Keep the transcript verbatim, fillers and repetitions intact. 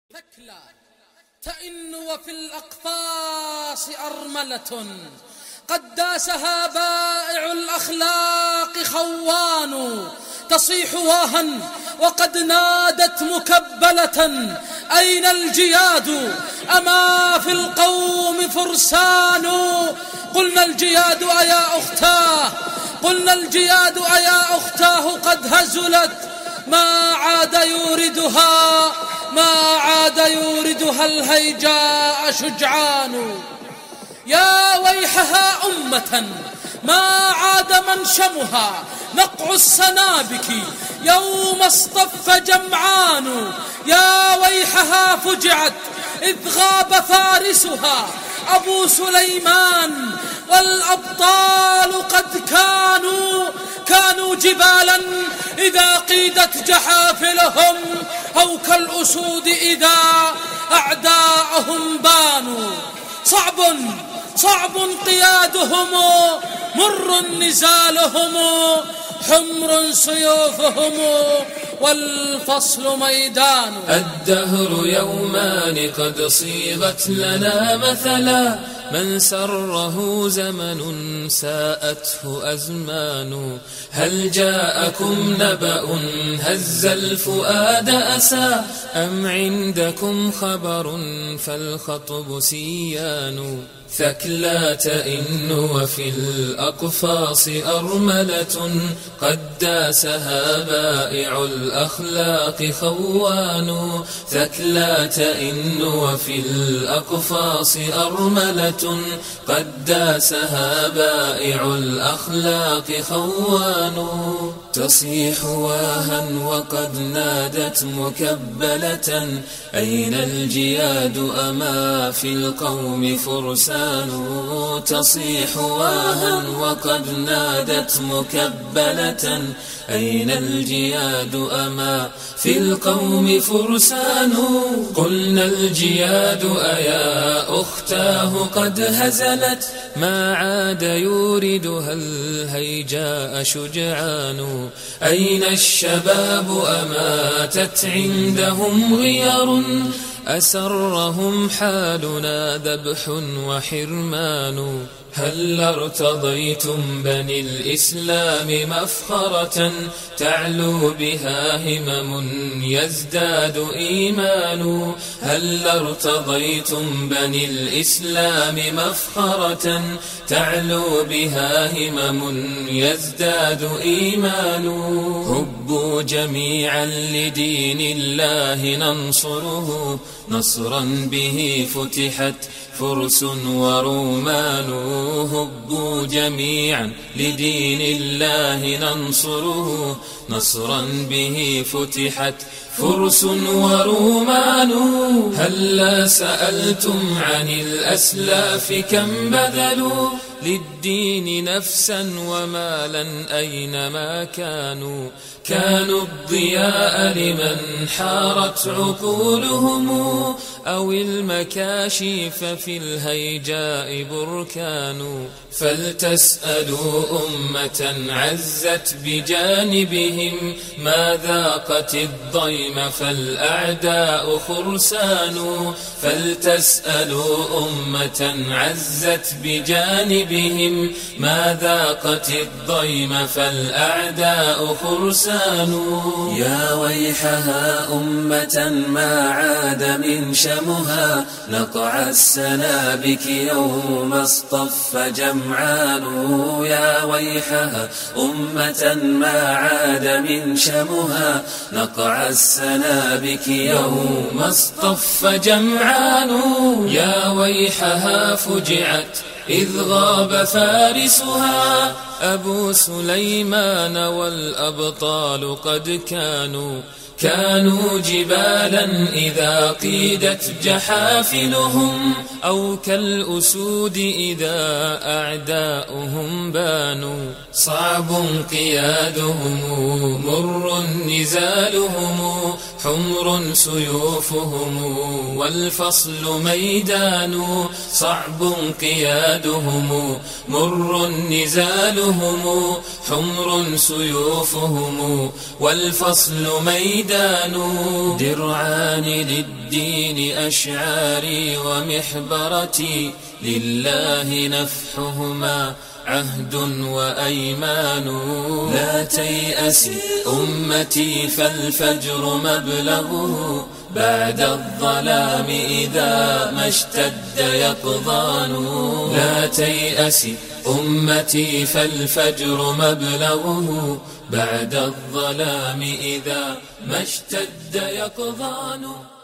ثكلى تئن وفي الأقفاص أرملة قد داسها بائع الأخلاق خوان تصيح واها وقد نادت مكبلة أين الجياد أما في القوم فرسان قلنا الجياد أيا أختاه قلنا الجياد أيا أختاه قد هزلت ما عاد يوردها ما عاد يوردها الهيجاء شجعان يا ويحها أمة ما عاد منشمها نقع السنابك يوم اصطف جمعان يا ويحها فجعت إذ غاب فارسها أبو سليمان والأبطال قد كانوا كانوا جبالا إذا قيدت جحافلهم أو كالأسود إذا أعداءهم بانوا صعب صعب قيادهم مر نزالهم حمر سيوفهم والفصل ميدان الدهر يومان قد صيغت لنا مثلا من سره زمن ساءته أزمان هل جاءكم نبأ هز الفؤاد أسى أم عندكم خبر فالخطب سيان ثكلى تئن وفي الأقفاص أرملة قد داسها بائع الأخلاق خوان ثكلى تئن وفي الأقفاص أرملة قد داسها بائع الأخلاق خوان تصيح واها وقد نادت مكبلة أين الجياد أما في القوم فرسان تصيح واها وقد نادت مكبلة أين الجياد أما في القوم فرسان قلنا الجياد أيا أختاه قد هزلت ما عاد يوردها الهيجاء شجعان أين الشباب أماتت عندهم غير أسرهم حالنا ذبح وحرمان هل ارتضيتم بني الإسلام مفخرة تعلو بها همم يزداد إيمان هل ارتضيتم بني الإسلام مفخرة تعلو بها همم يزداد إيمان هبوا جميعا لدين الله ننصره نصرا به فتحت فرس ورومان هبوا جميعا لدين الله ننصره نصرا به فتحت فرس ورومان هلا سألتم عن الأسلاف كم بذلوا للدين نفسا ومالا أينما كانوا كانوا الضياء لمن حارت عقولهم أو المكاشيف في الهيجاء بركان فلتسألوا أمة عزت بجانبهم ما ذاقت الضيم فالأعداء خرسان فلتسألوا أمة عزت بجانبهم ما ذاقت الضيم فالأعداء خرسان يا ويحها أمة ما عاد من شمها نقع السنابك يوم اصطف جمعان يا ويحها أمة ما عاد من شمها نقع السنابك يوم اصطف جمعان يا ويحها فجعت إذ غاب فارسها أبو سليمان والأبطال قد كانوا كانوا جبالا إذا قيدت جحافلهم أو كالأسود إذا أعداؤهم بانوا صعب قيادهم مر نزالهم حمر سيوفهم والفصل ميدان صعب قيادهم مر نزالهم حمر سيوفهم والفصل ميدان درعان للدين أشعاري ومحبرتي لله نفحهما عهد وأيمان لا تيأس أمتي فالفجر مبلغه بعد الظلام إذا ما اشتد يقظان لا تيأس أمتي فالفجر مبلغه بعد الظلام إذا ما اشتد يقظان.